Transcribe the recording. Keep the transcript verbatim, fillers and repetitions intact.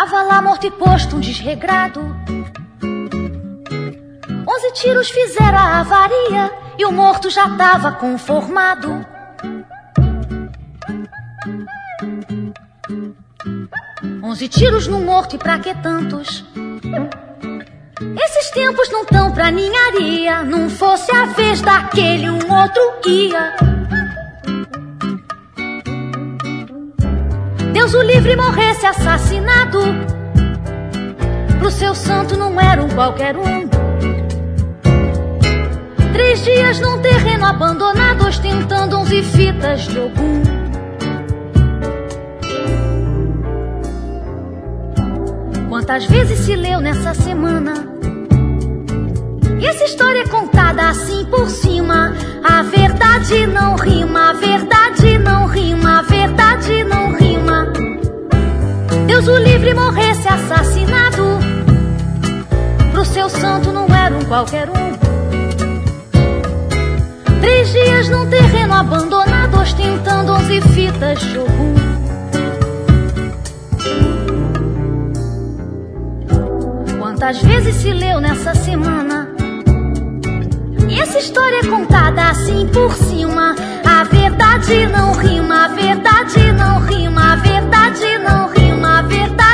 Tava lá morto e posto um desregrado. Onze tiros fizeram a avaria e o morto já tava conformado. Onze tiros no morto e pra que tantos? Esses tempos não tão pra ninharia. Não fosse a vez daquele, um outro ia. Deus o livre morresse assassinado. Pro seu santo não era um qualquer um. Três dias num terreno abandonado, ostentando onze fitas de Ogum. Quantas vezes se leu nessa semana? E essa história é contada assim por cima. A verdade não rima, a verdade não rima, a verdade não rima. Deus o livre morresse assassinado. Pro seu santo não era um qualquer um. Três dias num terreno abandonado, ostentando onze fitas de Ogum. Quantas vezes se leu nessa semana? E essa história é contada assim por cima. A verdade não rima, a verdade não rima, a verdade não rima, a verdade